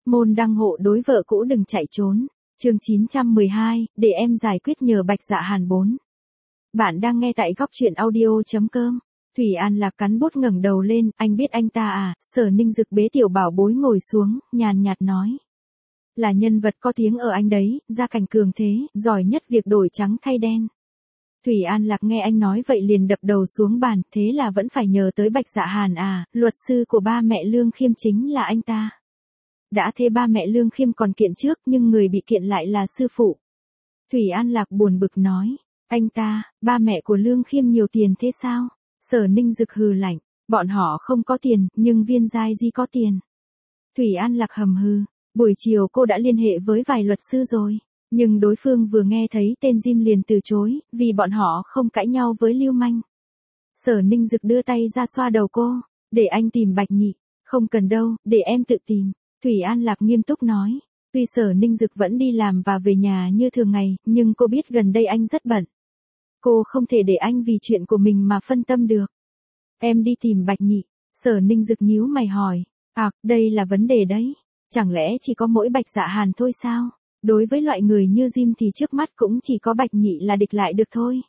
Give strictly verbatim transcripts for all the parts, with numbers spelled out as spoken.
Môn đăng hộ đối vợ cũ đừng chạy trốn. Chương chín trăm mười hai, để em giải quyết nhờ Bạch Dạ Hàn bốn. Bạn đang nghe tại góc truyện audio.com. Thủy An Lạc cắn bút ngẩng đầu lên, anh biết anh ta à? Sở Ninh Dực bế tiểu bảo bối ngồi xuống, nhàn nhạt nói. Là nhân vật có tiếng ở anh đấy, gia cảnh cường thế, giỏi nhất việc đổi trắng thay đen. Thủy An Lạc nghe anh nói vậy liền đập đầu xuống bàn, thế là vẫn phải nhờ tới Bạch Dạ Hàn à? Luật sư của ba mẹ Lương Khiêm chính là anh ta. Đã thế ba mẹ Lương Khiêm còn kiện trước, nhưng người bị kiện lại là sư phụ. Thủy An Lạc buồn bực nói, anh ta, ba mẹ của Lương Khiêm nhiều tiền thế sao? Sở Ninh Dực hừ lạnh, bọn họ không có tiền, nhưng Viên Giai Di có tiền. Thủy An Lạc hầm hừ, buổi chiều cô đã liên hệ với vài luật sư rồi, nhưng đối phương vừa nghe thấy tên Jim liền từ chối, vì bọn họ không cãi nhau với Lưu Manh. Sở Ninh Dực đưa tay ra xoa đầu cô, để anh tìm Bạch Nhị, không cần đâu, để em tự tìm. Thủy An Lạc nghiêm túc nói, tuy Sở Ninh Dực vẫn đi làm và về nhà như thường ngày, nhưng cô biết gần đây anh rất bận. Cô không thể để anh vì chuyện của mình mà phân tâm được. Em đi tìm Bạch Nhị. Sở Ninh Dực nhíu mày hỏi, à, đây là vấn đề đấy. Chẳng lẽ chỉ có mỗi Bạch Dạ Hàn thôi sao? Đối với loại người như Jim thì trước mắt cũng chỉ có Bạch Nhị là địch lại được thôi.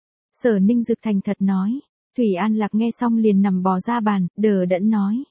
Sở Ninh Dực thành thật nói. Thủy An Lạc nghe xong liền nằm bò ra bàn, đờ đẫn nói.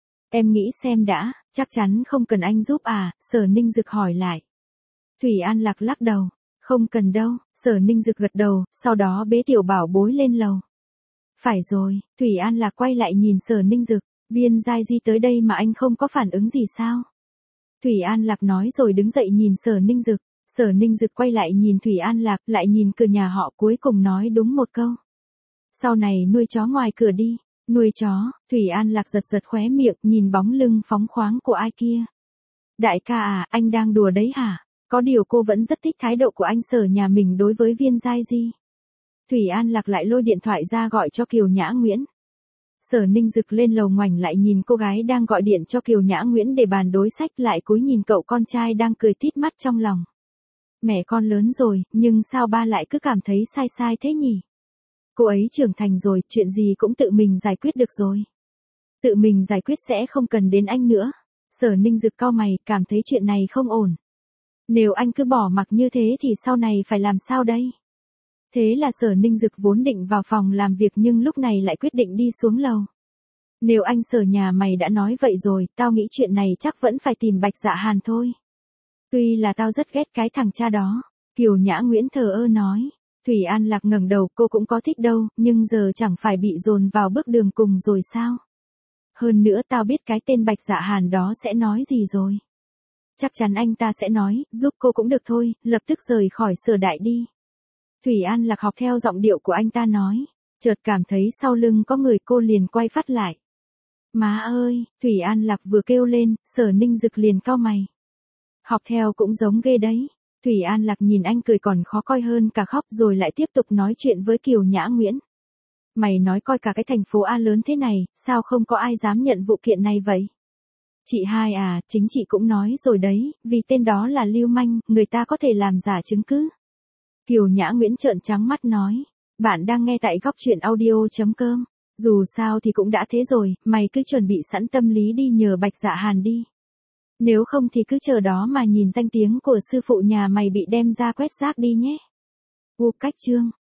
Em nghĩ xem đã, chắc chắn không cần anh giúp à? Sở Ninh Dực hỏi lại. Thủy An Lạc lắc đầu, không cần đâu. Sở Ninh Dực gật đầu, sau đó bế tiểu bảo bối lên lầu. Phải rồi, Thủy An Lạc quay lại nhìn Sở Ninh Dực, Viên Giai Di tới đây mà anh không có phản ứng gì sao? Thủy An Lạc nói rồi đứng dậy nhìn Sở Ninh Dực, Sở Ninh Dực quay lại nhìn Thủy An Lạc, lại nhìn cửa nhà họ, cuối cùng nói đúng một câu. Sau này nuôi chó ngoài cửa đi. Nuôi chó, Thủy An Lạc giật giật khóe miệng, nhìn bóng lưng phóng khoáng của ai kia. Đại ca à, anh đang đùa đấy hả? Có điều cô vẫn rất thích thái độ của anh Sở nhà mình đối với Viên Giai Di. Thủy An Lạc lại lôi điện thoại ra gọi cho Kiều Nhã Nguyễn. Sở Ninh Dực lên lầu ngoảnh lại nhìn cô gái đang gọi điện cho Kiều Nhã Nguyễn để bàn đối sách, lại cúi nhìn cậu con trai đang cười tít mắt trong lòng. Mẹ con lớn rồi, nhưng sao ba lại cứ cảm thấy sai sai thế nhỉ? Cô ấy trưởng thành rồi, chuyện gì cũng tự mình giải quyết được rồi. Tự mình giải quyết sẽ không cần đến anh nữa. Sở Ninh Dực cau mày, cảm thấy chuyện này không ổn. Nếu anh cứ bỏ mặc như thế thì sau này phải làm sao đây? Thế là Sở Ninh Dực vốn định vào phòng làm việc nhưng lúc này lại quyết định đi xuống lầu. Nếu anh Sở nhà mày đã nói vậy rồi, tao nghĩ chuyện này chắc vẫn phải tìm Bạch Dạ Hàn thôi. Tuy là tao rất ghét cái thằng cha đó. Kiều Nhã Nguyễn thờ ơ nói. Thủy An Lạc ngẩng đầu, cô cũng có thích đâu, nhưng giờ chẳng phải bị dồn vào bước đường cùng rồi sao? Hơn nữa tao biết cái tên Bạch Dạ Hàn đó sẽ nói gì rồi. Chắc chắn anh ta sẽ nói, giúp cô cũng được thôi, lập tức rời khỏi Sở đại đi. Thủy An Lạc học theo giọng điệu của anh ta nói, chợt cảm thấy sau lưng có người, cô liền quay phát lại. Má ơi, Thủy An Lạc vừa kêu lên, Sở Ninh Dực liền cau mày. Học theo cũng giống ghê đấy. Thủy An Lạc nhìn anh cười còn khó coi hơn cả khóc, rồi lại tiếp tục nói chuyện với Kiều Nhã Nguyễn. Mày nói coi cả cái thành phố A lớn thế này, sao không có ai dám nhận vụ kiện này vậy? Chị hai à, chính chị cũng nói rồi đấy, vì tên đó là Lưu Manh, người ta có thể làm giả chứng cứ. Kiều Nhã Nguyễn trợn trắng mắt nói, bạn đang nghe tại góc truyện audio.com. Dù sao thì cũng đã thế rồi, mày cứ chuẩn bị sẵn tâm lý đi nhờ Bạch Dạ Hàn đi. Nếu không thì cứ chờ đó mà nhìn danh tiếng của sư phụ nhà mày bị đem ra quét rác đi nhé. U cách chương.